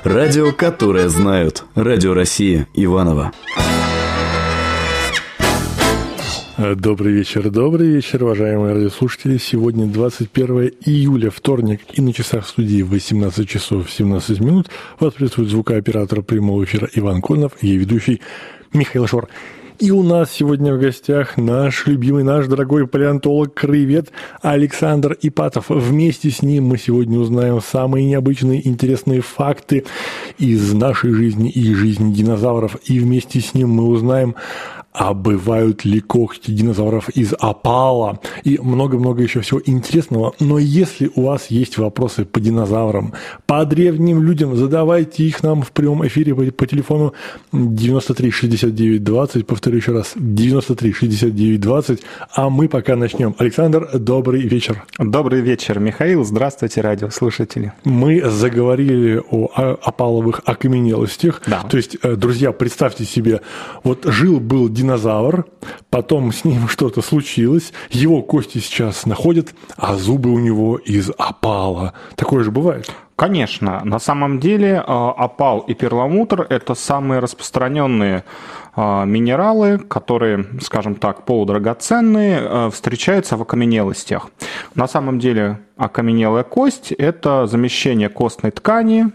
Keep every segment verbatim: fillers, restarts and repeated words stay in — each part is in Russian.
Радио, которое знают. Радио Россия. Иваново. Добрый вечер, добрый вечер, уважаемые радиослушатели. Сегодня двадцать первое июля, вторник, и на часах студии восемнадцать часов семнадцать минут. Вас приветствует звукооператор прямого эфира Иван Конов и я ведущий Михаил Шор. И у нас сегодня в гостях наш любимый, наш дорогой палеонтолог-краевед Александр Ипатов. Вместе с ним мы сегодня узнаем самые необычные, интересные факты из нашей жизни и жизни динозавров. И вместе с ним мы узнаем, а бывают ли когти динозавров из опала и много-много еще всего интересного. Но если у вас есть вопросы по динозаврам, по древним людям, задавайте их нам в прямом эфире по, по телефону девяносто три шестьдесят девять двадцать. Повторю еще раз, девяносто три шестьдесят девять двадцать. А мы пока начнем. Александр, добрый вечер. Добрый вечер, Михаил. Здравствуйте, радиослушатели. Мы заговорили о опаловых окаменелостях. Да. То есть, друзья, представьте себе, вот жил-был динозавр, динозавр, потом с ним что-то случилось, его кости сейчас находят, а зубы у него из опала. Такое же бывает? Конечно. На самом деле опал и перламутр – это самые распространенные минералы, которые, скажем так, полудрагоценные, встречаются в окаменелостях. На самом деле окаменелая кость – это замещение костной ткани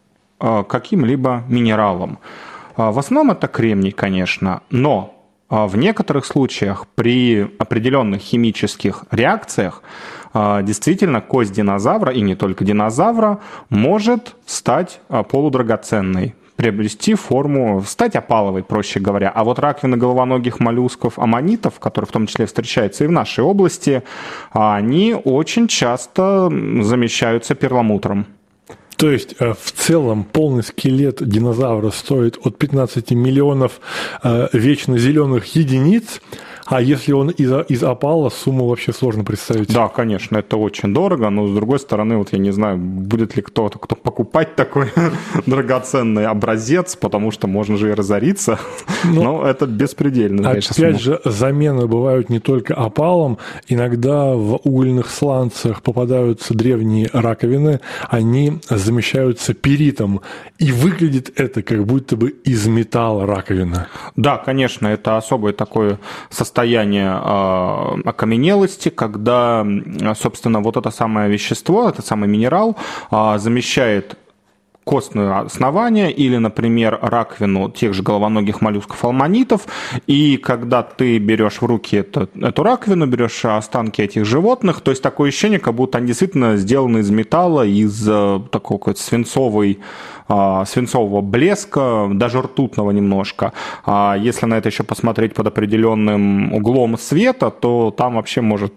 каким-либо минералом. В основном это кремний, конечно, но в некоторых случаях при определенных химических реакциях действительно кость динозавра, и не только динозавра, может стать полудрагоценной, приобрести форму, стать опаловой, проще говоря. А вот раковины головоногих моллюсков, аммонитов, которые в том числе встречаются и в нашей области, они очень часто замещаются перламутром. То есть, в целом, полный скелет динозавра стоит от пятнадцати миллионов вечно зеленых единиц, а если он из, из опала, сумму вообще сложно представить. Да, конечно, это очень дорого, но, с другой стороны, вот я не знаю, будет ли кто-то, кто покупать такой драгоценный образец, потому что можно же и разориться, но, но это беспредельно. Конечно, опять сумма. Же, замены бывают не только опалом, иногда в угольных сланцах попадаются древние раковины, они замещаются перитом, и выглядит это как будто бы из металла раковина. Да, конечно, это особое такое состояние состояние окаменелости, когда, собственно, вот это самое вещество, этот самый минерал замещает костное основание или, например, раковину тех же головоногих моллюсков аммонитов, и когда ты берешь в руки эту, эту раковину, берешь останки этих животных, то есть такое ощущение, как будто они действительно сделаны из металла, из такого какой-то свинцовой свинцового блеска, даже ртутного немножко. А если на это еще посмотреть под определенным углом света, то там вообще может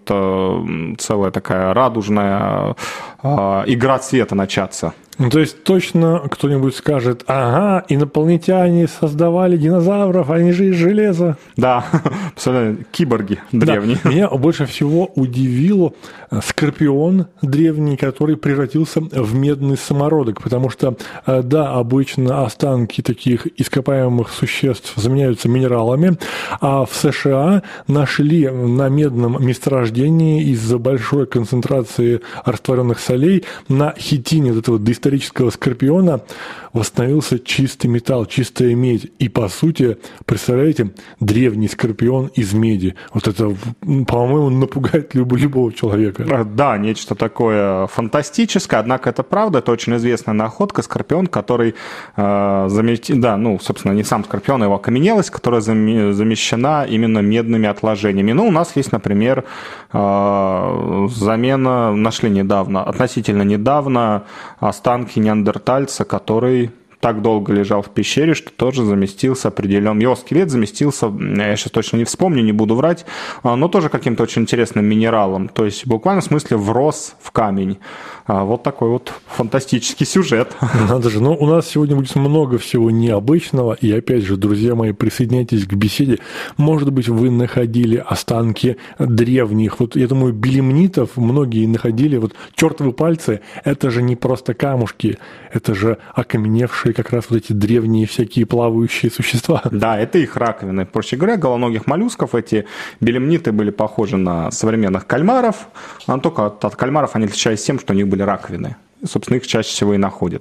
целая такая радужная игра цвета начаться. Ну, то есть точно кто-нибудь скажет: ага, инопланетяне создавали динозавров, они же из железа. Да, абсолютно, киборги древние. Да. Меня больше всего удивил скорпион древний, который превратился в медный самородок, потому что, да, обычно останки таких ископаемых существ заменяются минералами, а в США нашли на медном месторождении из-за большой концентрации растворенных солей на хитине вот этого доисторического исторического скорпиона восстановился чистый металл, чистая медь. И, по сути, представляете, древний скорпион из меди. Вот это, по-моему, напугает любого человека. Да, нечто такое фантастическое, однако это правда, это очень известная находка, скорпион, который э, замещен, да, ну, собственно, не сам скорпион, а его окаменелость, которая замещена именно медными отложениями. Ну, у нас есть, например, э, замена, нашли недавно, относительно недавно, останки неандертальца, который так долго лежал в пещере, что тоже заместился определенным... Его скелет заместился, я сейчас точно не вспомню, не буду врать, но тоже каким-то очень интересным минералом. То есть в буквальном смысле врос в камень. Вот такой вот фантастический сюжет. Надо же. Ну, у нас сегодня будет много всего необычного. И опять же, друзья мои, присоединяйтесь к беседе. Может быть, вы находили останки древних. Вот я думаю, белемнитов многие находили. Вот чертовы пальцы – это же не просто камушки. Это же окаменевшие как раз вот эти древние всякие плавающие существа. Да, это их раковины. Проще говоря, головоногих моллюсков эти белемниты были похожи на современных кальмаров. Но только от, от кальмаров они отличались тем, что у них были раковины. Собственно, их чаще всего и находят.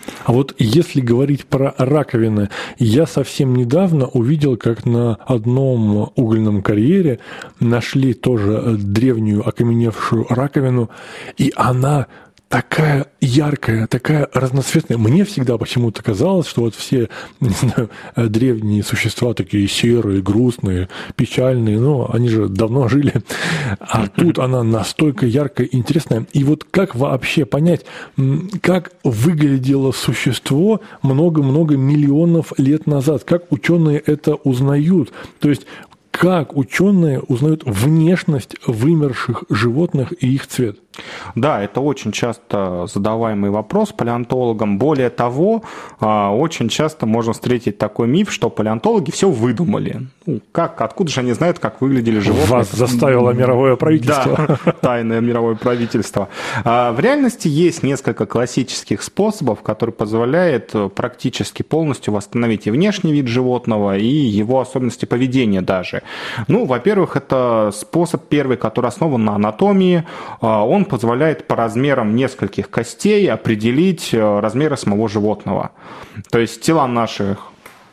А вот если говорить про раковины, я совсем недавно увидел, как на одном угольном карьере нашли тоже древнюю окаменевшую раковину, и она такая яркая, такая разноцветная. Мне всегда почему-то казалось, что вот все, не знаю, древние существа такие серые, грустные, печальные, но они же давно жили. А тут она настолько яркая и интересная. И вот как вообще понять, как выглядело существо много-много миллионов лет назад? Как ученые это узнают? То есть как ученые узнают внешность вымерших животных и их цвет? Да, это очень часто задаваемый вопрос палеонтологам. Более того, очень часто можно встретить такой миф, что палеонтологи все выдумали. Ну, как, откуда же они знают, как выглядели животные? Вас заставило мировое правительство. Да, тайное мировое правительство. В реальности есть несколько классических способов, которые позволяют практически полностью восстановить и внешний вид животного, и его особенности поведения даже. Ну, во-первых, это способ первый, который основан на анатомии. Он позволяет по размерам нескольких костей определить размеры самого животного. То есть тела наших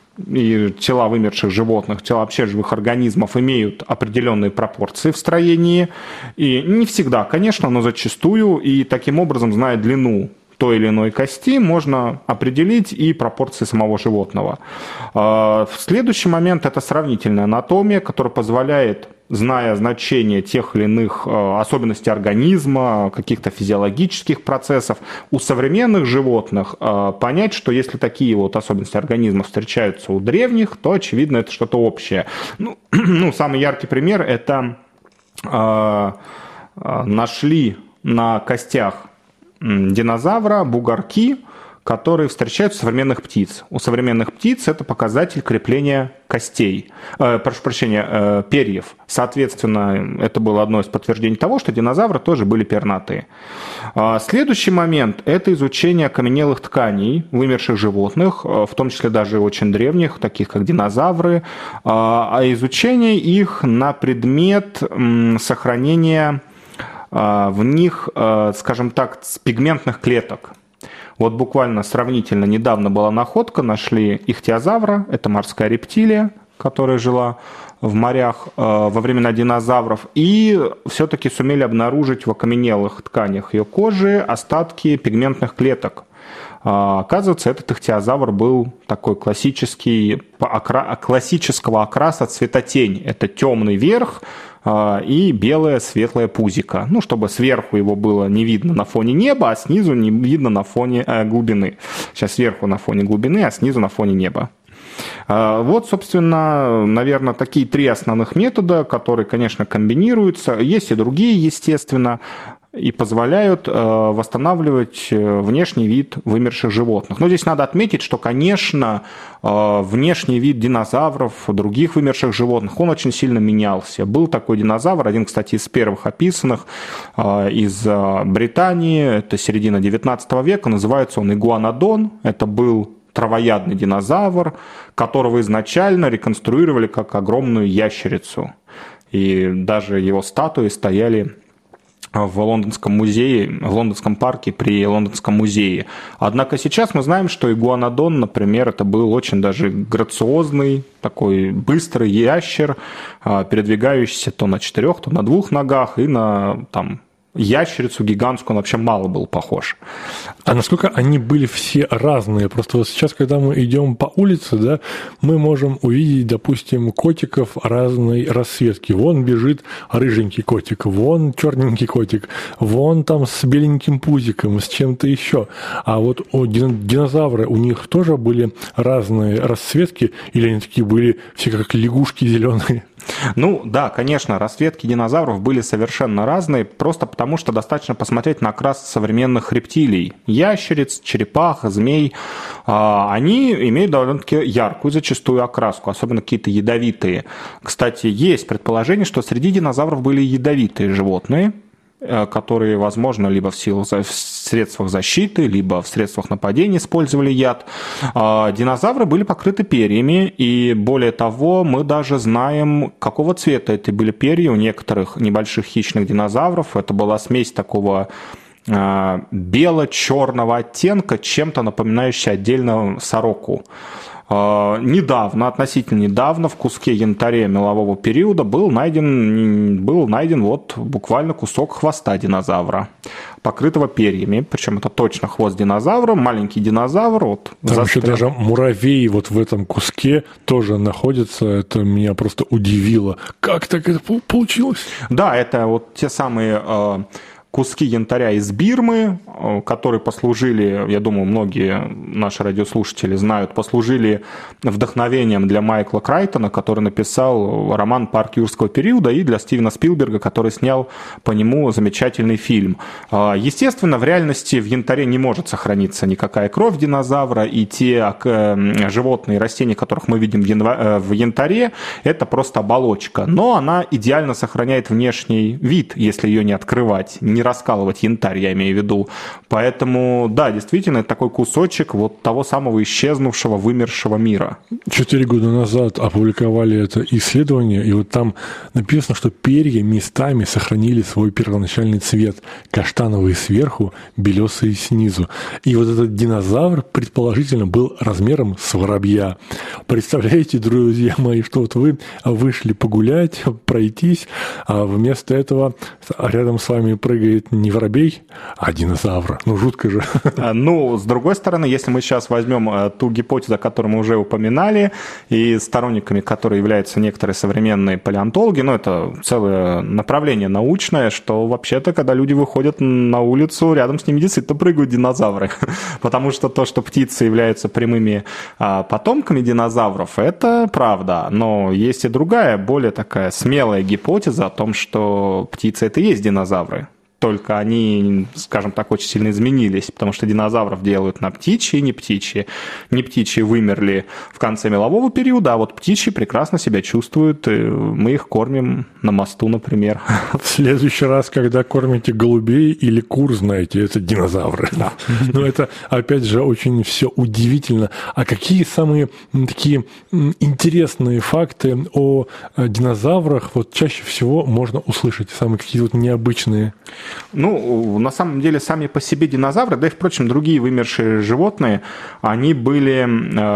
и тела вымерших животных, тела вообще живых организмов имеют определенные пропорции в строении. И не всегда, конечно, но зачастую. И таким образом, зная длину той или иной кости, можно определить и пропорции самого животного. Следующий момент – это сравнительная анатомия, которая позволяет, зная значение тех или иных особенностей организма, каких-то физиологических процессов, у современных животных понять, что если такие вот особенности организма встречаются у древних, то, очевидно, это что-то общее. Ну, ну, самый яркий пример – это э, нашли на костях динозавра бугорки, которые встречаются у современных птиц. У современных птиц это показатель крепления костей, э, прошу прощения, э, перьев. Соответственно, это было одно из подтверждений того, что динозавры тоже были пернатые. А следующий момент – это изучение окаменелых тканей вымерших животных, в том числе даже очень древних, таких как динозавры, а изучение их на предмет сохранения в них, скажем так, пигментных клеток. Вот буквально сравнительно недавно была находка, нашли ихтиозавра, это морская рептилия, которая жила в морях во времена динозавров, и все-таки сумели обнаружить в окаменелых тканях ее кожи остатки пигментных клеток. Оказывается, этот ихтиозавр был такой классический, классического окраса цветотень. Это темный верх и белое светлое пузико. Ну, чтобы сверху его было не видно на фоне неба, а снизу не видно на фоне глубины. Сейчас сверху на фоне глубины, а снизу на фоне неба. Вот, собственно, наверное, такие три основных метода, которые, конечно, комбинируются. Есть и другие, естественно, и позволяют восстанавливать внешний вид вымерших животных. Но здесь надо отметить, что, конечно, внешний вид динозавров, других вымерших животных, он очень сильно менялся. Был такой динозавр, один, кстати, из первых описанных из Британии, это середина девятнадцатого века, называется он игуанодон. Это был травоядный динозавр, которого изначально реконструировали как огромную ящерицу. И даже его статуи стояли в лондонском музее, в лондонском парке при лондонском музее. Однако сейчас мы знаем, что игуанодон, например, это был очень даже грациозный, такой быстрый ящер, передвигающийся то на четырех, то на двух ногах, и на там ящерицу гигантскую он вообще мало был похож. А насколько они были все разные? Просто вот сейчас, когда мы идем по улице, да, мы можем увидеть, допустим, котиков разной расцветки. Вон бежит рыженький котик, вон черненький котик, вон там с беленьким пузиком, с чем-то еще. А вот у динозавры, у них тоже были разные расцветки, или они такие были все как лягушки зеленые? Ну да, конечно, расцветки динозавров были совершенно разные, просто потому что достаточно посмотреть на окрас современных рептилий. Ящериц, черепах, змей, они имеют довольно-таки яркую зачастую окраску, особенно какие-то ядовитые. Кстати, есть предположение, что среди динозавров были ядовитые животные, которые, возможно, либо в силу в средствах защиты, либо в средствах нападения использовали яд. Динозавры были покрыты перьями, и более того, мы даже знаем, какого цвета это были перья у некоторых небольших хищных динозавров. Это была смесь такого бело-черного оттенка, чем-то напоминающий отдельно сороку. Недавно, относительно недавно, в куске янтаря мелового периода был найден, был найден вот буквально кусок хвоста динозавра, покрытого перьями. Причем это точно хвост динозавра, маленький динозавр. Вот, там застрял. Еще даже муравей вот в этом куске тоже находится. Это меня просто удивило. Как так это получилось? Да, это вот те самые... куски янтаря из Бирмы, которые послужили, я думаю, многие наши радиослушатели знают, послужили вдохновением для Майкла Крайтона, который написал роман «Парк юрского периода», и для Стивена Спилберга, который снял по нему замечательный фильм. Естественно, в реальности в янтаре не может сохраниться никакая кровь динозавра, и те животные и растения, которых мы видим в янтаре, это просто оболочка. Но она идеально сохраняет внешний вид, если ее не открывать, не раскалывать янтарь, я имею в виду. Поэтому, да, действительно, это такой кусочек вот того самого исчезнувшего, вымершего мира. Четыре года назад опубликовали это исследование, и вот там написано, что перья местами сохранили свой первоначальный цвет. Каштановый сверху, белесый снизу. И вот этот динозавр, предположительно, был размером с воробья. Представляете, друзья мои, что вот вы вышли погулять, пройтись, а вместо этого рядом с вами прыгает не воробей, а динозавр. Ну, жутко же. Ну, с другой стороны, если мы сейчас возьмем ту гипотезу, которую мы уже упоминали, и сторонниками которой являются некоторые современные палеонтологи, ну, это целое направление научное, что вообще-то, когда люди выходят на улицу, рядом с ними действительно прыгают динозавры. Потому что то, что птицы являются прямыми потомками динозавров, это правда. Но есть и другая, более такая смелая гипотеза о том, что птицы – это и есть динозавры. Только они, скажем так, очень сильно изменились, потому что динозавров делают на птичьи и не птичьи. Не птичьи вымерли в конце мелового периода, а вот птичьи прекрасно себя чувствуют, и мы их кормим на мосту, например. В следующий раз, когда кормите голубей или кур, знаете, это динозавры. Да. Но это, опять же, очень все удивительно. А какие самые такие интересные факты о динозаврах вот чаще всего можно услышать? Самые какие-то вот необычные? Ну, на самом деле, сами по себе динозавры, да и, впрочем, другие вымершие животные, они были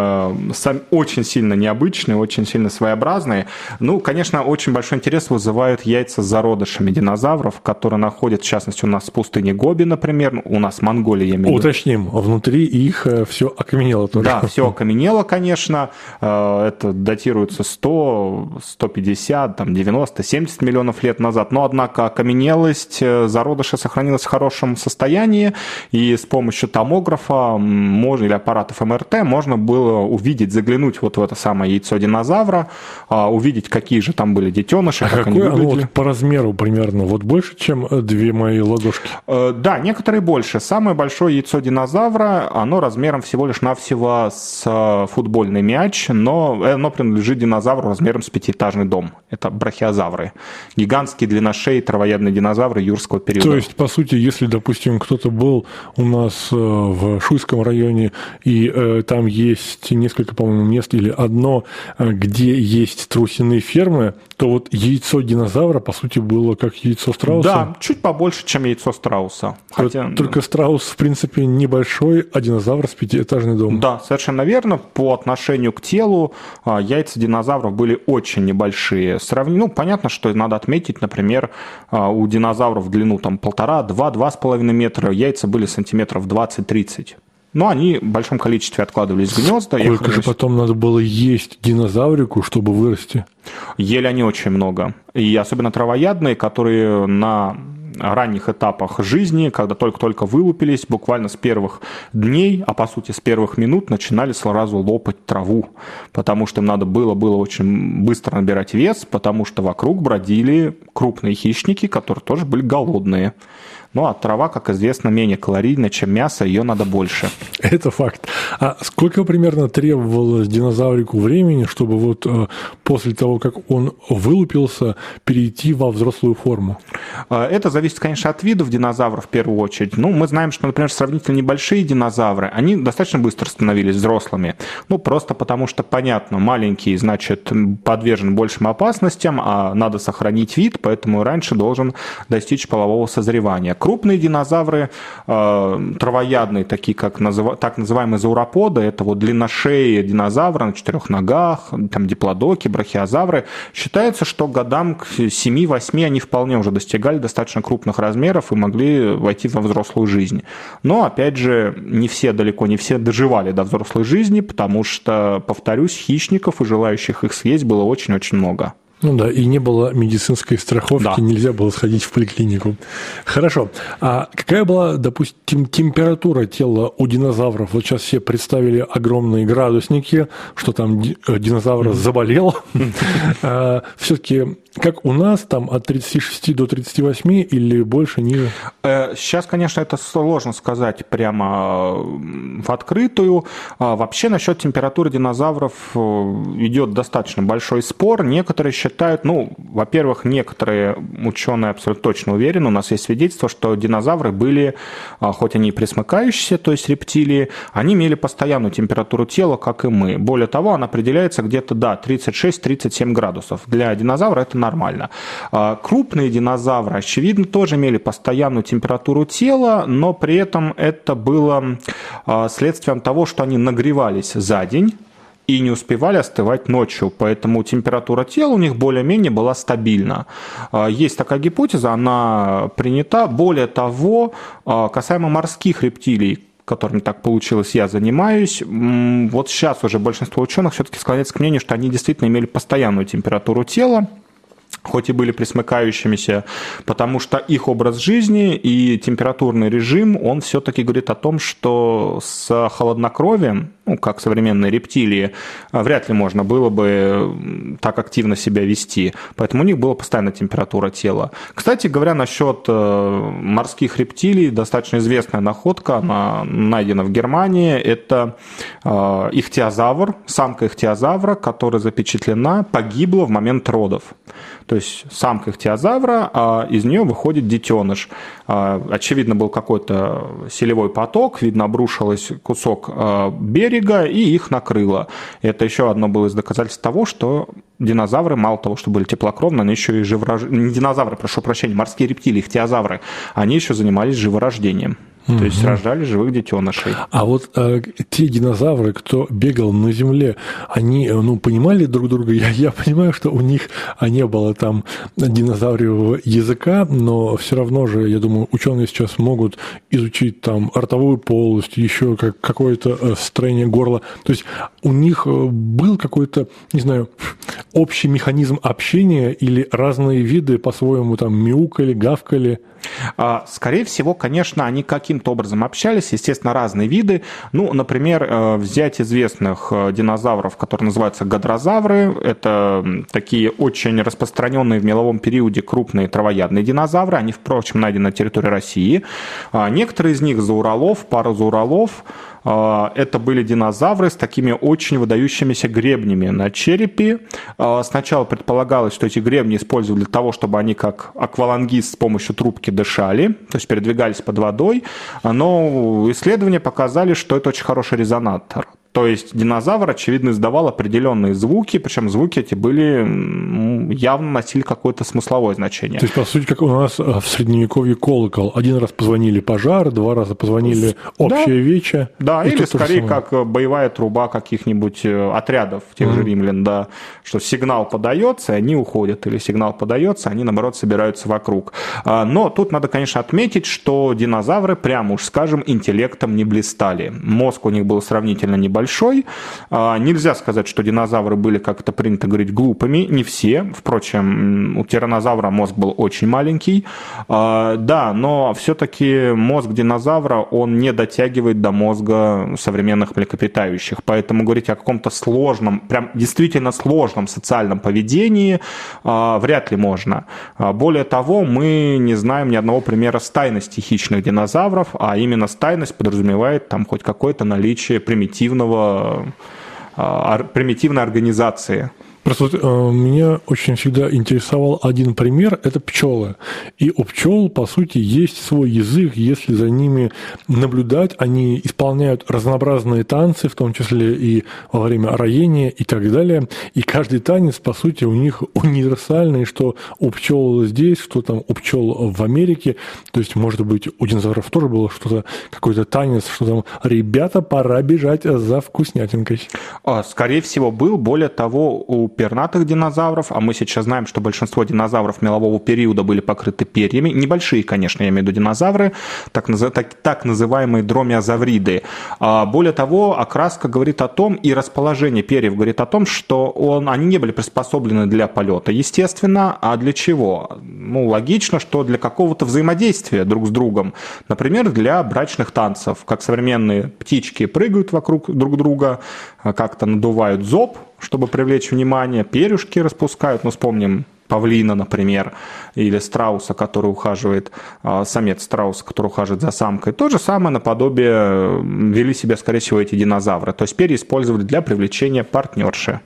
э, сами, очень сильно необычные, очень сильно своеобразные. Ну, конечно, очень большой интерес вызывают яйца с зародышами динозавров, которые находят, в частности, у нас в пустыне Гоби, например, у нас в Монголии, я имею в виду. Уточним, внутри их все окаменело тоже. Да, все окаменело, конечно. Это датируется сто, сто пятьдесят, там, девяносто, семьдесят миллионов лет назад. Но, однако, окаменелость зародыша сохранилась в хорошем состоянии, и с помощью томографа можно, или аппаратов эм эр тэ можно было увидеть, заглянуть вот в это самое яйцо динозавра, увидеть, какие же там были детеныши, а как какое они выглядели. Оно вот по размеру примерно вот больше, чем две мои ладошки? Да, некоторые больше. Самое большое яйцо динозавра, оно размером всего лишь навсего с футбольный мяч, но оно принадлежит динозавру размером с пятиэтажный дом. Это брахиозавры. Гигантские длинношеи травоядные динозавры юрского периода. То есть, по сути, если, допустим, кто-то был у нас в Шуйском районе, и э, там есть несколько, по-моему, мест, или одно, где есть трусиные фермы, то вот яйцо динозавра, по сути, было как яйцо страуса? Да, чуть побольше, чем яйцо страуса. Хотя... Только страус, в принципе, небольшой, а динозавр с пятиэтажный дом. Да, совершенно верно. По отношению к телу яйца динозавров были очень небольшие. Сравни... Ну, понятно, что надо отметить, например, у динозавров в длину там полтора, два, два с половиной метра, яйца были сантиметров двадцать-тридцать. Но они в большом количестве откладывались в гнезда. Сколько же потом надо было есть динозаврику, чтобы вырасти? Ели они очень много. И особенно травоядные, которые на ранних этапах жизни, когда только-только вылупились, буквально с первых дней, а по сути с первых минут, начинали сразу лопать траву, потому что им надо было, было очень быстро набирать вес, потому что вокруг бродили крупные хищники, которые тоже были голодные. Ну, а трава, как известно, менее калорийна, чем мясо, ее надо больше. Это факт. А сколько примерно требовалось динозаврику времени, чтобы вот э, после того, как он вылупился, перейти во взрослую форму? Это зависит зависит, конечно, от видов динозавров в первую очередь. Ну, мы знаем, что, например, сравнительно небольшие динозавры, они достаточно быстро становились взрослыми. Ну, просто потому что, понятно, маленький, значит, подвержен большим опасностям, а надо сохранить вид, поэтому раньше должен достичь полового созревания. Крупные динозавры, э, травоядные, такие как назыв... так называемые зауроподы, это вот длинношеи динозавры на четырех ногах, там диплодоки, брахиозавры, считается, что годам к семи-восьми они вполне уже достигали достаточно крупных размеров и могли войти во взрослую жизнь. Но, опять же, не все, далеко не все доживали до взрослой жизни, потому что, повторюсь, хищников и желающих их съесть было очень-очень много. Ну да, и не было медицинской страховки, да. Нельзя было сходить в поликлинику. Хорошо. А какая была, допустим, температура тела у динозавров? Вот сейчас все представили огромные градусники, что там динозавр заболел. Все-таки как у нас, там от тридцати шести до тридцати восьми или больше, ниже? Сейчас, конечно, это сложно сказать прямо в открытую. Вообще насчет температуры динозавров идет достаточно большой спор. Некоторые считают, ну, во-первых, некоторые ученые абсолютно точно уверены, у нас есть свидетельство, что динозавры были, хоть они и пресмыкающиеся, то есть рептилии, они имели постоянную температуру тела, как и мы. Более того, она определяется где-то, да, тридцать шесть - тридцать семь градусов. Для динозавра это нормально. Крупные динозавры, очевидно, тоже имели постоянную температуру тела, но при этом это было следствием того, что они нагревались за день и не успевали остывать ночью, поэтому температура тела у них более-менее была стабильна. Есть такая гипотеза, она принята. Более того, касаемо морских рептилий, которыми так получилось, я занимаюсь. Вот сейчас уже большинство ученых все-таки склоняется к мнению, что они действительно имели постоянную температуру тела, хоть и были пресмыкающимися, потому что их образ жизни и температурный режим, он все-таки говорит о том, что с холоднокровием, ну, как современные рептилии, вряд ли можно было бы так активно себя вести. Поэтому у них была постоянная температура тела. Кстати говоря, насчет морских рептилий, достаточно известная находка, она найдена в Германии, это ихтиозавр, самка ихтиозавра, которая запечатлена, погибла в момент родов. То есть самка ихтиозавра, а из нее выходит детеныш. Очевидно, был какой-то селевой поток, видно, обрушился кусок берега и их накрыло. Это еще одно было из доказательств того, что динозавры, мало того, что были теплокровные, они еще и живорождением. Не динозавры, прошу прощения, морские рептилии, ихтиозавры, они еще занимались живорождением. То угу. есть рождали живых детенышей. А вот э, те динозавры, кто бегал на Земле, они, ну, понимали друг друга? Я, я понимаю, что у них не было там динозавриевого языка, но все равно же, я думаю, ученые сейчас могут изучить там ротовую полость, еще как, какое-то строение горла. То есть у них был какой-то, не знаю, общий механизм общения или разные виды по-своему там мяукали, гавкали? Скорее всего, конечно, они каким-то образом общались, естественно, разные виды. Ну, например, взять известных динозавров, которые называются гадрозавры. Это такие очень распространенные в меловом периоде крупные травоядные динозавры. Они, впрочем, найдены на территории России. Некоторые из них зауролов, паразауролов. Это были динозавры с такими очень выдающимися гребнями на черепе. Сначала предполагалось, что эти гребни использовали для того, чтобы они как аквалангист с помощью трубки дышали, то есть передвигались под водой, но исследования показали, что это очень хороший резонатор. То есть динозавр, очевидно, издавал определенные звуки, причем звуки эти были, явно носили какое-то смысловое значение. То есть, по сути, как у нас в Средневековье колокол. Один раз позвонили пожар, два раза позвонили общее да, вече. Да, или скорее как боевая труба каких-нибудь отрядов тех mm-hmm. же римлян, да, что сигнал подается, и они уходят, или сигнал подается, они, наоборот, собираются вокруг. Но тут надо, конечно, отметить, что динозавры, прямо уж скажем, интеллектом не блистали. Мозг у них был сравнительно небольшой. Большой. Нельзя сказать, что динозавры были, как это принято говорить, глупыми. Не все. Впрочем, у тираннозавра мозг был очень маленький. Да, но все-таки мозг динозавра, он не дотягивает до мозга современных млекопитающих. Поэтому говорить о каком-то сложном, прям действительно сложном социальном поведении вряд ли можно. Более того, мы не знаем ни одного примера стайности хищных динозавров, а именно стайность подразумевает там хоть какое-то наличие примитивного примитивной организации. Просто вот, э, меня очень всегда интересовал один пример – это пчелы. И у пчел, по сути, есть свой язык, если за ними наблюдать, они исполняют разнообразные танцы, в том числе и во время роения и так далее. И каждый танец, по сути, у них универсальный, что у пчел здесь, что там у пчел в Америке. То есть, может быть, у динозавров тоже было что-то, какой-то танец, что там «ребята, пора бежать за вкуснятинкой». Скорее всего, был. Более того, у пернатых динозавров, а мы сейчас знаем, что большинство динозавров мелового периода были покрыты перьями, небольшие, конечно, я имею в виду динозавры, так, так, так называемые дромеозавриды. Более того, окраска говорит о том, и расположение перьев говорит о том, что он, они не были приспособлены для полета, естественно, а для чего? Ну, логично, что для какого-то взаимодействия друг с другом, например, для брачных танцев, как современные птички прыгают вокруг друг друга, как-то надувают зоб, чтобы привлечь внимание, перышки распускают, ну, вспомним павлина, например, или страуса, который ухаживает, самец страуса, который ухаживает за самкой. То же самое наподобие вели себя, скорее всего, эти динозавры. То есть перья использовали для привлечения партнерши.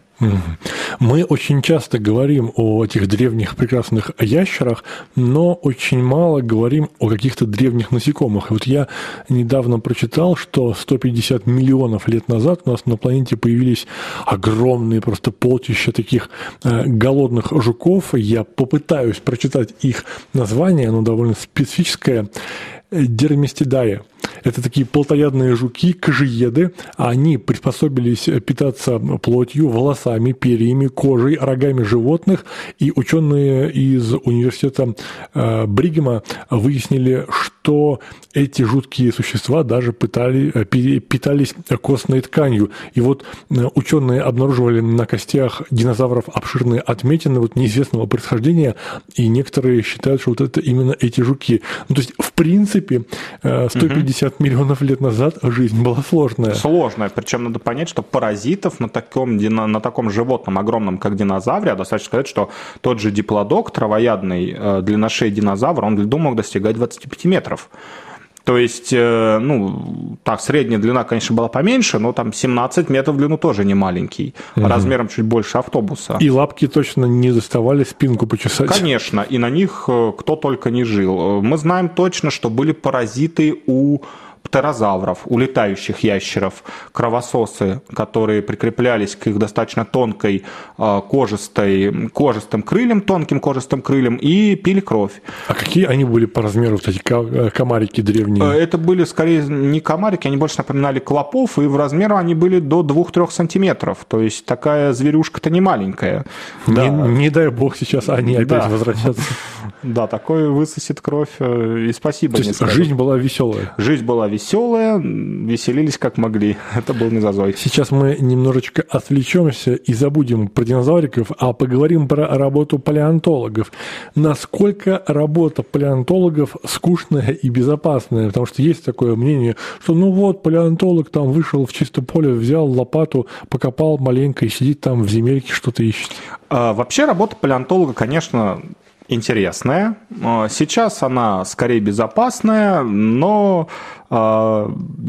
Мы очень часто говорим о этих древних прекрасных ящерах, но очень мало говорим о каких-то древних насекомых. Вот я недавно прочитал, что сто пятьдесят миллионов лет назад у нас на планете появились огромные просто полчища таких голодных жуков. Я попытаюсь прочитать их название, оно довольно специфическое. Дермистидае. Это такие плотоядные жуки, кожиеды. Они приспособились питаться плотью, волосами, перьями, кожей, рогами животных. И ученые из университета Бригема выяснили, что эти жуткие существа даже пытали, питались костной тканью. И вот ученые обнаруживали на костях динозавров обширные отметины вот неизвестного происхождения, и некоторые считают, что вот это именно эти жуки. Ну, то есть, в принципе, сто пятьдесят угу. миллионов лет назад жизнь была сложная. Сложная, причем надо понять, что паразитов на таком, на таком животном огромном, как динозавре, а достаточно сказать, что тот же диплодок, травоядный длинношей динозавр, он в льду мог достигать двадцати пяти метров. То есть, ну, так, средняя длина, конечно, была поменьше, но там семнадцать метров в длину тоже не маленький, угу. размером чуть больше автобуса. И лапки точно не заставали спинку почесать. Конечно, и на них кто только не жил. Мы знаем точно, что были паразиты у птерозавров, у летающих ящеров, кровососы, которые прикреплялись к их достаточно тонкой кожистой, кожистым крыльям, тонким кожистым крыльям и пили кровь. А какие они были по размеру, вот эти комарики древние? Это были скорее не комарики, они больше напоминали клопов, и в размеру они были до двух-трёх сантиметров. То есть такая зверюшка-то не маленькая. Не, да. не дай бог сейчас они опять да. возвратятся. Да, такое высосет кровь, и спасибо. То есть жизнь была веселая? Жизнь была веселая, веселились как могли. Это был не зазой. Сейчас мы немножечко отвлечемся и забудем про динозавриков, а поговорим про работу палеонтологов. Насколько работа палеонтологов скучная и безопасная? Потому что есть такое мнение, что ну вот, палеонтолог там вышел в чистое поле, взял лопату, покопал маленько и сидит там в земельке, что-то ищет. А, вообще работа палеонтолога, конечно, интересная. Сейчас она скорее безопасная, но э,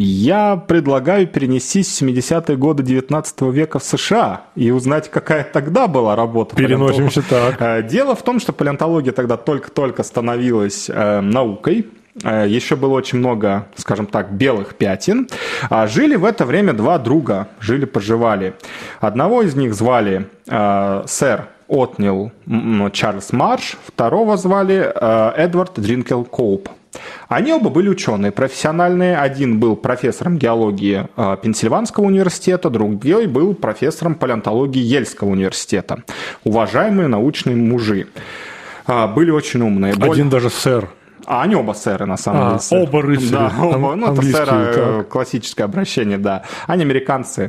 я предлагаю перенестись в семидесятые годы девятнадцатого века в США и узнать, какая тогда была работа. Переносимся так. Дело в том, что палеонтология тогда только-только становилась э, наукой. Еще было очень много, скажем так, белых пятен. Жили в это время два друга, жили-поживали. Одного из них звали э, сэр Отнил Чарльз Марш, второго звали э, Эдвард Дринкел Коуп. Они оба были ученые, профессиональные. Один был профессором геологии э, Пенсильванского университета, другой был профессором палеонтологии Ельского университета. Уважаемые научные мужи. Э, были очень умные. Один Боль... даже сэр. А они оба сэры, на самом а, деле. Сэр. Оба рыцари. Да, оба. Ну, это сэра, так. классическое обращение, да. Они американцы.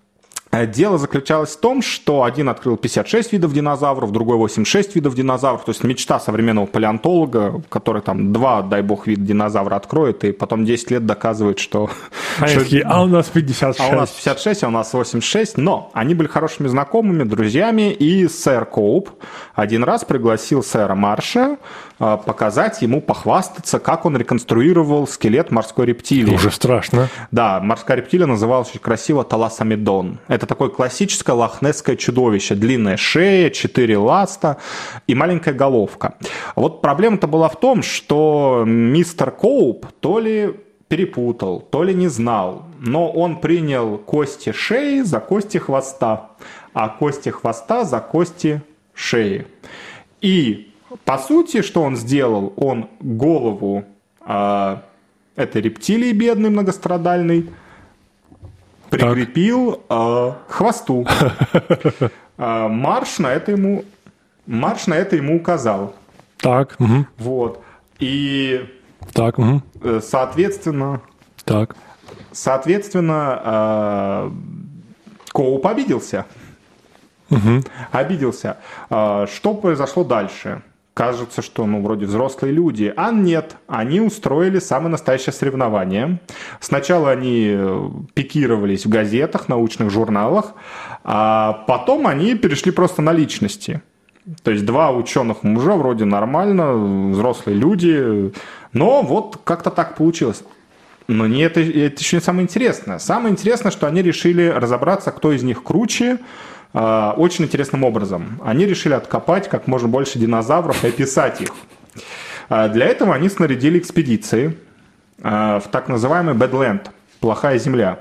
Дело заключалось в том, что один открыл пятьдесят шесть видов динозавров, другой восемьдесят шесть видов динозавров. То есть мечта современного палеонтолога, который там два, дай бог, вида динозавра откроет, и потом десять лет доказывает, что... А, что... Такие, а у нас пятьдесят шесть. А у нас пятьдесят шесть, а у нас восемьдесят шесть. Но они были хорошими знакомыми, друзьями, и сэр Коуп один раз пригласил сэра Марша показать ему, похвастаться, как он реконструировал скелет морской рептилии. Уже страшно. Да, морская рептилия называлась очень красиво талассомедон. Это такое классическое лохнесское чудовище. Длинная шея, четыре ласта и маленькая головка. Вот проблема-то была в том, что мистер Коуп то ли перепутал, то ли не знал, но он принял кости шеи за кости хвоста, а кости хвоста за кости шеи. И, по сути, что он сделал? Он голову э, этой рептилии бедной, многострадальной, прикрепил э, к хвосту. Э, Марш на это ему, Марш на это ему указал. Так. Угу. Вот. И, так, угу. соответственно, так. соответственно, э, Коуп обиделся. Угу. Обиделся. Что произошло дальше? Кажется, что, ну, вроде взрослые люди. А нет, они устроили самое настоящее соревнование. Сначала они пикировались в газетах, научных журналах, а потом они перешли просто на личности. То есть два ученых мужа вроде нормально, взрослые люди, но вот как-то так получилось. Но не это, это еще не самое интересное. Самое интересное, что они решили разобраться, кто из них круче, очень интересным образом. Они решили откопать как можно больше динозавров и описать их. Для этого они снарядили экспедиции в так называемый Badland, плохая земля.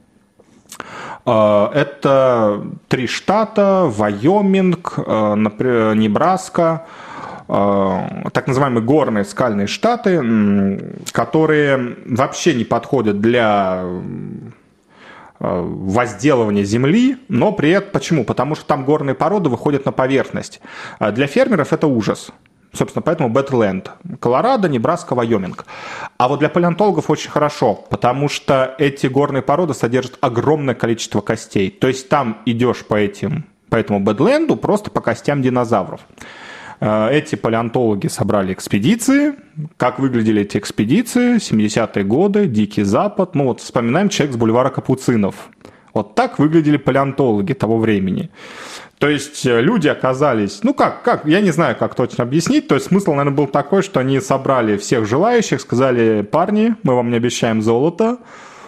Это три штата: Вайоминг, Небраска, так называемые горные скальные штаты, которые вообще не подходят для возделывания земли, но при этом почему? Потому что там горные породы выходят на поверхность. Для фермеров это ужас. Собственно, поэтому Badland. Колорадо, Небраска, Вайоминг. А вот для палеонтологов очень хорошо, потому что эти горные породы содержат огромное количество костей. То есть там идешь по, этим, по этому Badland'у просто по костям динозавров. Эти палеонтологи собрали экспедиции. Как выглядели эти экспедиции? семидесятые годы, Дикий Запад. Ну вот вспоминаем «Человек с бульвара Капуцинов». Вот так выглядели палеонтологи того времени. То есть люди оказались... Ну как, как? Я не знаю, как точно объяснить. То есть смысл, наверное, был такой, что они собрали всех желающих, сказали: парни, мы вам не обещаем золото,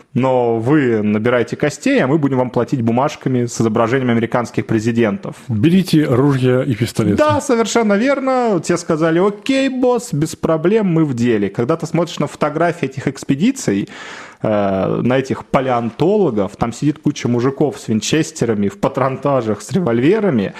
но вы набираете костей, а мы будем вам платить бумажками с изображением американских президентов. Берите ружья и пистолеты. Да, совершенно верно. Те сказали: окей, босс, без проблем, мы в деле. Когда ты смотришь на фотографии этих экспедиций, э, на этих палеонтологов, там сидит куча мужиков с винчестерами, в патронтажах, с револьверами.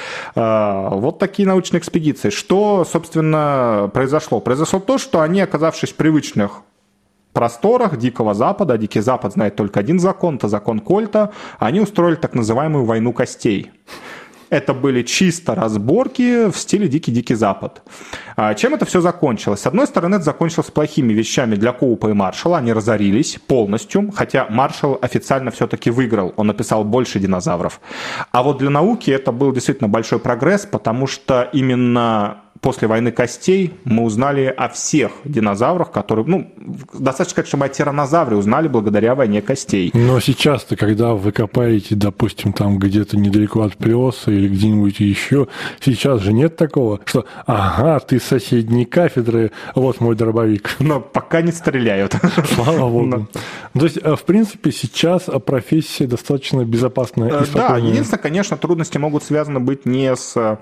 Э, вот такие научные экспедиции. Что, собственно, произошло? Произошло то, что они, оказавшись в привычных просторах Дикого Запада, Дикий Запад знает только один закон, это закон Кольта, они устроили так называемую войну костей. Это были чисто разборки в стиле Дикий-Дикий Запад. Чем это все закончилось? С одной стороны, это закончилось плохими вещами для Коупа и Маршалла. Они разорились полностью, хотя Маршалл официально все-таки выиграл. Он написал больше динозавров. А вот для науки это был действительно большой прогресс, потому что именно после войны костей мы узнали о всех динозаврах, которые, ну, достаточно сказать, что мы о тираннозавре узнали благодаря войне костей. Но сейчас-то, когда вы копаете, допустим, там где-то недалеко от Плеса или где-нибудь еще, сейчас же нет такого, что ага, ты с соседней кафедры, вот мой дробовик. Но пока не стреляют. Слава богу. Но... То есть, в принципе, сейчас профессия достаточно безопасная и спокойная. Да, единственное, конечно, трудности могут связаны быть не с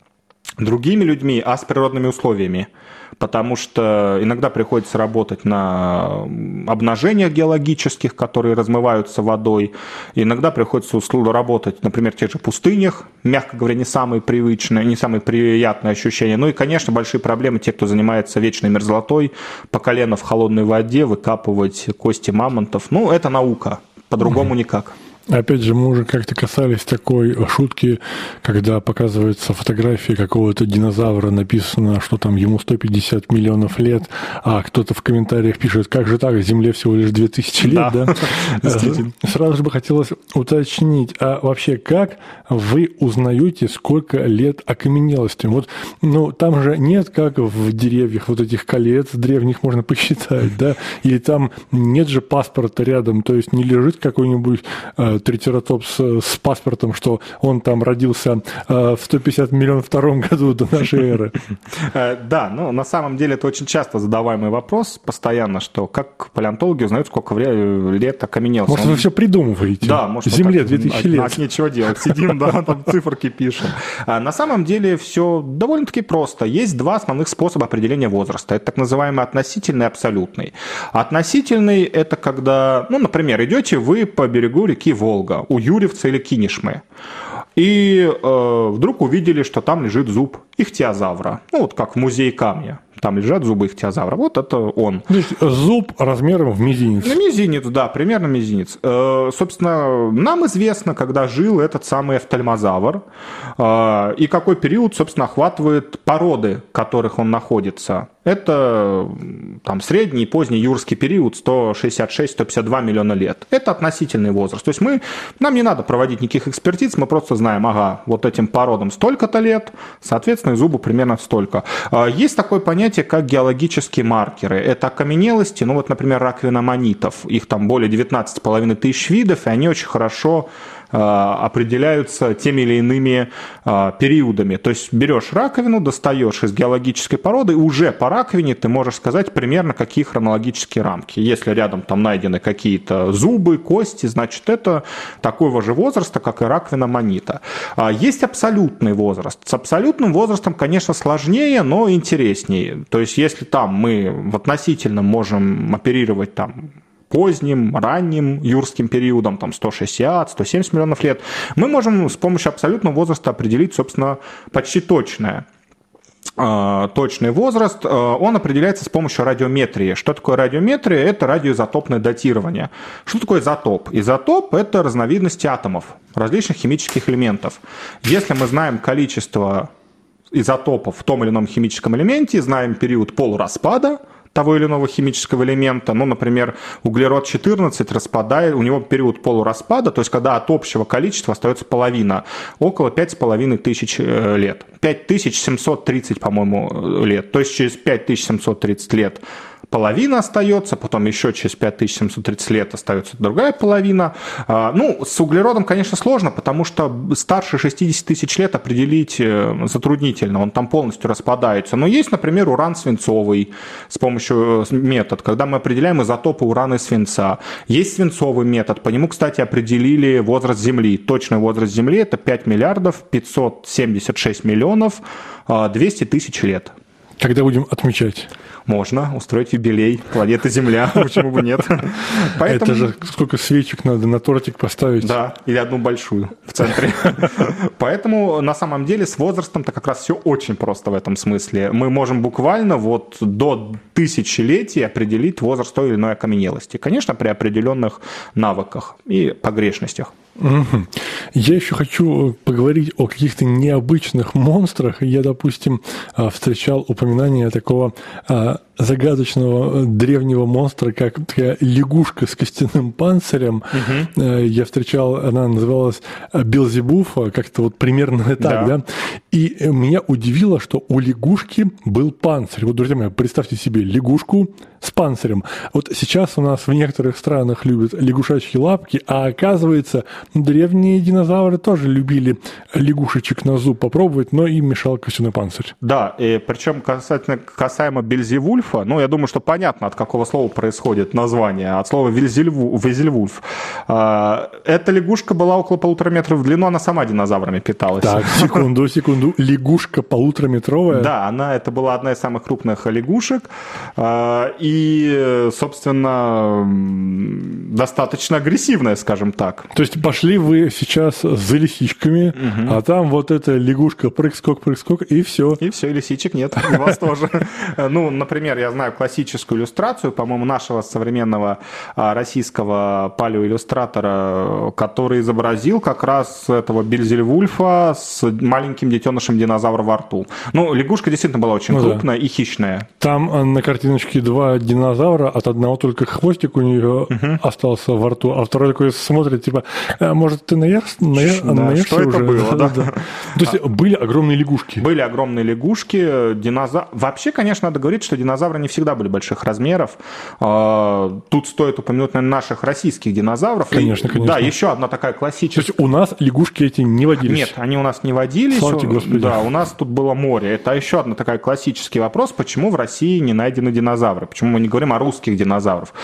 другими людьми, а с природными условиями. Потому что иногда приходится работать на обнажениях геологических, которые размываются водой. Иногда приходится работать, например, в тех же пустынях, мягко говоря, не самые привычные, не самые приятные ощущения. Ну и, конечно, большие проблемы те, кто занимается вечной мерзлотой, по колено в холодной воде, выкапывать кости мамонтов. Ну, это наука, по-другому никак. Опять же, мы уже как-то касались такой шутки, когда показывается фотография какого-то динозавра, написано, что там ему сто пятьдесят миллионов лет, а кто-то в комментариях пишет: как же так, Земле всего лишь две тысячи лет, да? Сразу же бы хотелось уточнить, а вообще как вы узнаете, сколько лет окаменелости? Вот, ну, там же нет, как в деревьях, вот этих колец древних можно посчитать, да? Или там нет же паспорта рядом, то есть не лежит какой-нибудь трицератопс с паспортом, что он там родился в сто пятьдесят миллионов втором году до нашей эры. Да, ну на самом деле это очень часто задаваемый вопрос постоянно, что как палеонтологи узнают, сколько лет окаменелся. Может, вы все придумываете? Да, может, Земле две тысячи лет. А нечего делать, сидим, да, там циферки пишем. На самом деле все довольно-таки просто. Есть два основных способа определения возраста. Это так называемый относительный и абсолютный. Относительный – это когда, ну, например, идете вы по берегу реки Волга, у Юрьевца или Кинешмы, и э, вдруг увидели, что там лежит зуб ихтиозавра. Ну, вот как в музее камня. Там лежат зубы ихтиозавра. Вот это он. То есть зуб размером в мизинец. Ну, мизинец, да, примерно мизинец. Э, собственно, нам известно, когда жил этот самый офтальмозавр, э, и какой период, собственно, охватывает породы, в которых он находится. Это там, средний и поздний юрский период, сто шестьдесят шесть - сто пятьдесят два миллиона лет. Это относительный возраст. То есть мы, нам не надо проводить никаких экспертиз, мы просто знаем, ага, вот этим породам столько-то лет, соответственно, и зубу примерно столько. Есть такое понятие, как геологические маркеры. Это окаменелости, ну вот, например, раковина аммонитов. Их там более девятнадцать с половиной тысяч видов, и они очень хорошо определяются теми или иными периодами. То есть берешь раковину, достаешь из геологической породы, и уже по раковине ты можешь сказать примерно, какие хронологические рамки. Если рядом там найдены какие-то зубы, кости, значит, это такого же возраста, как и раковина аммонита. Есть абсолютный возраст. С абсолютным возрастом, конечно, сложнее, но интереснее. То есть если там мы в относительном можем оперировать там поздним, ранним юрским периодом, там сто шестьдесят - сто семьдесят миллионов лет, мы можем с помощью абсолютного возраста определить, собственно, почти точное. Точный возраст, он определяется с помощью радиометрии. Что такое радиометрия? Это радиоизотопное датирование. Что такое изотоп? Изотоп – это разновидности атомов, различных химических элементов. Если мы знаем количество изотопов в том или ином химическом элементе, знаем период полураспада того или иного химического элемента, ну, например, углерод четырнадцать распадает, у него период полураспада, то есть когда от общего количества остается половина, около пять с половиной тысяч лет. пять тысяч семьсот тридцать, по-моему, лет. То есть через пять тысяч семьсот тридцать лет половина остается, потом еще через пять тысяч семьсот тридцать лет остается другая половина. Ну, с углеродом, конечно, сложно, потому что старше шестьдесят тысяч лет определить затруднительно, он там полностью распадается. Но есть, например, уран свинцовый с помощью метод, когда мы определяем изотопы урана и свинца. Есть свинцовый метод, по нему, кстати, определили возраст Земли. Точный возраст Земли – это пять миллиардов пятьсот семьдесят шесть миллионов двести тысяч лет. Когда будем отмечать? Можно устроить юбилей планеты Земля, почему бы нет. Поэтому... Это же сколько свечек надо на тортик поставить. Да, или одну большую в центре. Поэтому на самом деле с возрастом-то как раз все очень просто в этом смысле. Мы можем буквально вот до тысячелетий определить возраст той или иной окаменелости. Конечно, при определенных навыках и погрешностях. Угу. Я еще хочу поговорить о каких-то необычных монстрах. Я, допустим, встречал упоминание такого загадочного древнего монстра, как такая лягушка с костяным панцирем. Угу. Я встречал, она называлась Белзебуфа, как-то вот примерно так, да. да? И меня удивило, что у лягушки был панцирь. Вот, друзья мои, представьте себе лягушку с панцирем. Вот сейчас у нас в некоторых странах любят лягушачьи лапки, а оказывается, древние динозавры тоже любили лягушечек на зуб попробовать, но им мешал костяной панцирь. Да, и причем касательно, касаемо Бельзевульфа, ну, я думаю, что понятно, от какого слова происходит название, от слова Вельзевульф. Эта лягушка была около полутора метров в длину, она сама динозаврами питалась. Так, секунду, секунду. Лягушка полутораметровая? Да, она, это была одна из самых крупных лягушек, и, собственно, достаточно агрессивная, скажем так. То есть пошли вы сейчас за лисичками, угу. а там вот эта лягушка прыг-скок, прыг-скок, и все. И все, и лисичек нет, у вас тоже. Ну, например, я знаю классическую иллюстрацию, по-моему, нашего современного российского палеоиллюстратора, который изобразил как раз этого Бельзевульфа с маленьким детенышем динозавра во рту. Ну, лягушка действительно была очень ну, крупная да. и хищная. Там на картиночке два динозавра, от одного только хвостик у нее угу. остался во рту, а второй такой смотрит, типа, а, может, ты наелся? наверное, что это уже. было, да. да. То есть а, были огромные лягушки. Были огромные лягушки. Динозав... Вообще, конечно, надо говорить, что динозавры не всегда были больших размеров. Тут стоит упомянуть, наверное, наших российских динозавров. Конечно, И, конечно. Да, еще одна такая классическая. То есть у нас лягушки эти не водились? Нет, они у нас не водились. Слава Господи. Да, у нас тут было море. Это еще одна такая классический вопрос, почему в России не найдены динозавры, почему мы не говорим о русских динозаврах.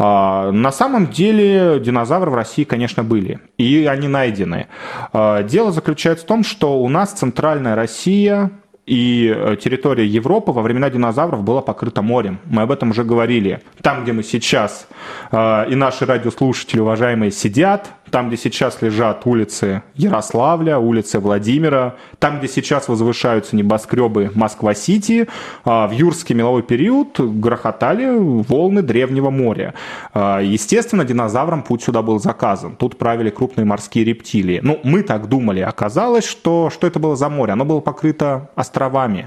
На самом деле динозавры в России, конечно, были, и они найдены. Дело заключается в том, что у нас центральная Россия и территория Европы во времена динозавров была покрыта морем. Мы об этом уже говорили. Там, где мы сейчас, и наши радиослушатели, уважаемые, сидят, там, где сейчас лежат улицы Ярославля, улицы Владимира, там, где сейчас возвышаются небоскребы Москва-Сити, в юрский меловой период грохотали волны древнего моря. Естественно, динозаврам путь сюда был заказан. Тут правили крупные морские рептилии. Ну, мы так думали. Оказалось, что, что это было за море? Оно было покрыто островами.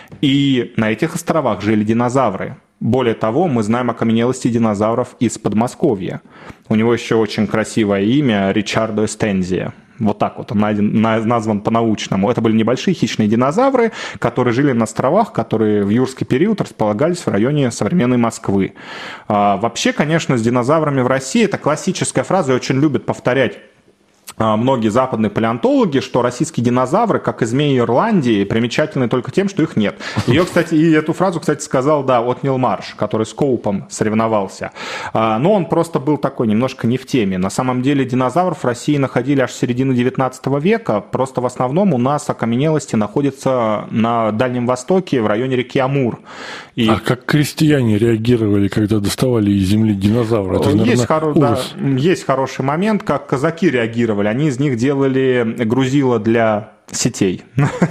И на этих островах жили динозавры. Более того, мы знаем окаменелости динозавров из Подмосковья. У него еще очень красивое имя — Ричардо Эстензия. Вот так вот он назван по-научному. Это были небольшие хищные динозавры, которые жили на островах, которые в юрский период располагались в районе современной Москвы. А, вообще, конечно, с динозаврами в России это классическая фраза, и очень любят повторять многие западные палеонтологи, что российские динозавры, как и змеи Ирландии, примечательны только тем, что их нет. Ее, кстати, и эту фразу, кстати, сказал, да, Отнил Марш, который с Коупом соревновался. Но он просто был такой немножко не в теме. На самом деле динозавров в России находили аж с середины девятнадцатого века. Просто в основном у нас окаменелости находятся на Дальнем Востоке, в районе реки Амур. И... А как крестьяне реагировали, когда доставали из земли динозавра? Это, есть, наверное, хоро... да, есть хороший момент, как казаки реагировали. Они из них делали грузило для сетей.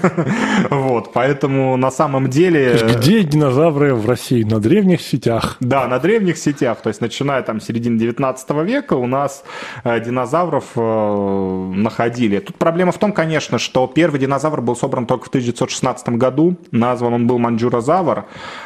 Вот, поэтому на самом деле... То есть где динозавры в России? На древних сетях? Да, на древних сетях. То есть начиная там с середины девятнадцатого века у нас динозавров э, находили. Тут проблема в том, конечно, что первый динозавр был собран только в тысяча девятьсот шестнадцатом году. Назван он был маньчжурозавр.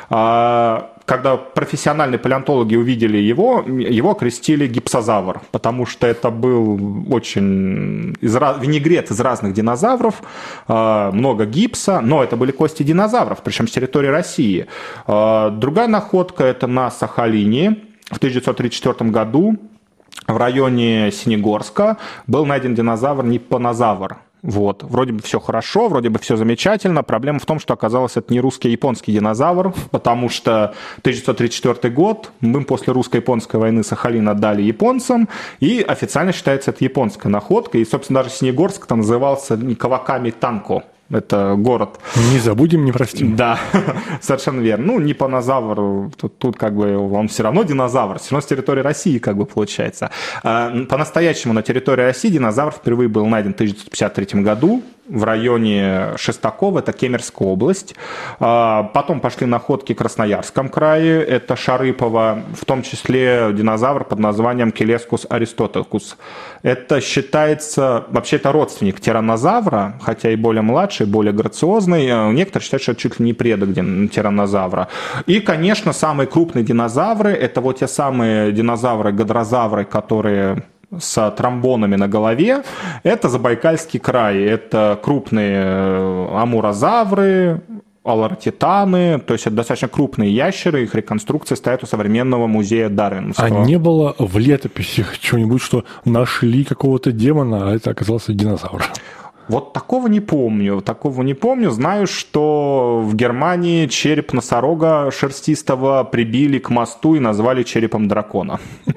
Когда профессиональные палеонтологи увидели его, его окрестили гипсозавр, потому что это был очень из, винегрет из разных динозавров, много гипса, но это были кости динозавров, причем с территории России. Другая находка – это на Сахалине в тысяча девятьсот тридцать четвёртом году в районе Синегорска был найден динозавр ниппонозавр. Вот. Вроде бы все хорошо, вроде бы все замечательно. Проблема в том, что оказалось, это не русский, а японский динозавр, потому что тысяча девятьсот тридцать четвёртый год, мы после русско-японской войны Сахалин отдали японцам, и официально считается это японская находка. И, собственно, даже Синегорск-то назывался Каваками-Танко. Это город. Не забудем, не простим. Да, совершенно верно. Ну, ниппонозавр, тут, тут как бы он все равно динозавр, все равно с территории России как бы получается. По-настоящему на территории России динозавр впервые был найден в тысяча девятьсот пятьдесят третьем году в районе Шестакова, это Кемеровская область. Потом пошли находки в Красноярском крае, это Шарыпово, в том числе динозавр под названием Келескус аристотекус. Это считается, вообще это родственник тираннозавра, хотя и более младший, более грациозный. Некоторые считают, что это чуть ли не предок тираннозавра. И, конечно, самые крупные динозавры, это вот те самые динозавры-гадрозавры, которые... с тромбонами на голове, это Забайкальский край, это крупные амурозавры, алларотитаны, то есть это достаточно крупные ящеры, их реконструкции стоят у современного музея Дарвиновского. А не было в летописях чего-нибудь, что нашли какого-то демона, а это оказался динозавр? Вот такого не помню, такого не помню. Знаю, что в Германии череп носорога шерстистого прибили к мосту и назвали черепом дракона.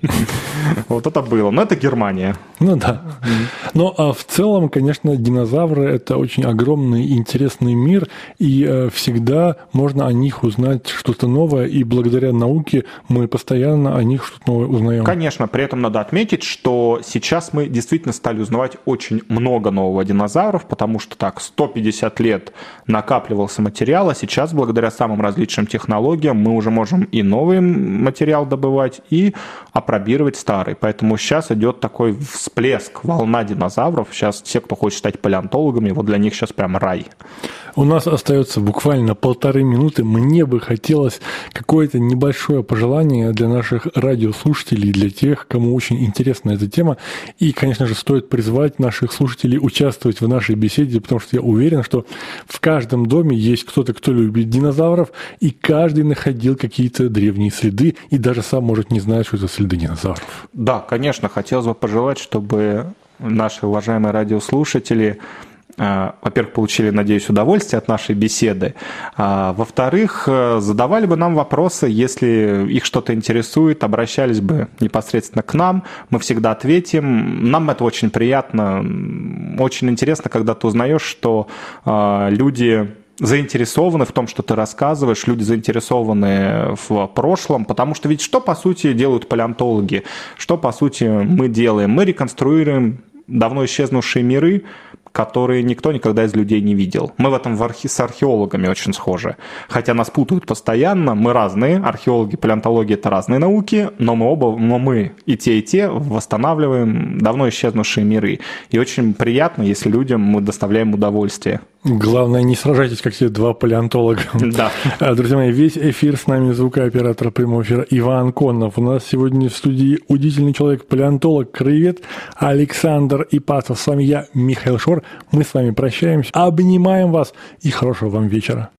Вот это было. Но это Германия. Ну да. Но а в целом, конечно, динозавры – это очень огромный интересный мир, и всегда можно о них узнать что-то новое, и благодаря науке мы постоянно о них что-то новое узнаем. Конечно, при этом надо отметить, что сейчас мы действительно стали узнавать очень много нового динозавра. динозавров, потому что так сто пятьдесят лет накапливался материал, а сейчас благодаря самым различным технологиям мы уже можем и новый материал добывать, и апробировать старый. Поэтому сейчас идет такой всплеск, волна динозавров. Сейчас все, кто хочет стать палеонтологами, вот для них сейчас прям рай. У нас остается буквально полторы минуты. Мне бы хотелось какое-то небольшое пожелание для наших радиослушателей, для тех, кому очень интересна эта тема. И, конечно же, стоит призвать наших слушателей участвовать в нашей беседе, потому что я уверен, что в каждом доме есть кто-то, кто любит динозавров, и каждый находил какие-то древние следы, и даже сам, может, не знает, что это следы динозавров. Да, конечно, хотелось бы пожелать, чтобы наши уважаемые радиослушатели, во-первых, получили, надеюсь, удовольствие от нашей беседы. Во-вторых, задавали бы нам вопросы, если их что-то интересует, обращались бы непосредственно к нам, мы всегда ответим. Нам это очень приятно, очень интересно, когда ты узнаешь, что люди заинтересованы в том, что ты рассказываешь, люди заинтересованы в прошлом, потому что ведь что, по сути, делают палеонтологи? Что, по сути, мы делаем? Мы реконструируем давно исчезнувшие миры, которые никто никогда из людей не видел. Мы в этом в архи... с археологами очень схожи. Хотя нас путают постоянно, мы разные, археологи, палеонтология – это разные науки, но мы оба, но мы и те, и те восстанавливаем давно исчезнувшие миры. И очень приятно, если людям мы доставляем удовольствие. Главное, не сражайтесь, как те два палеонтолога. Да. Друзья мои, весь эфир с нами звукооператор прямого эфира Иван Коннов. У нас сегодня в студии удивительный человек, палеонтолог, краевед Александр Ипатов. С вами я, Михаил Шор. Мы с вами прощаемся, обнимаем вас и хорошего вам вечера.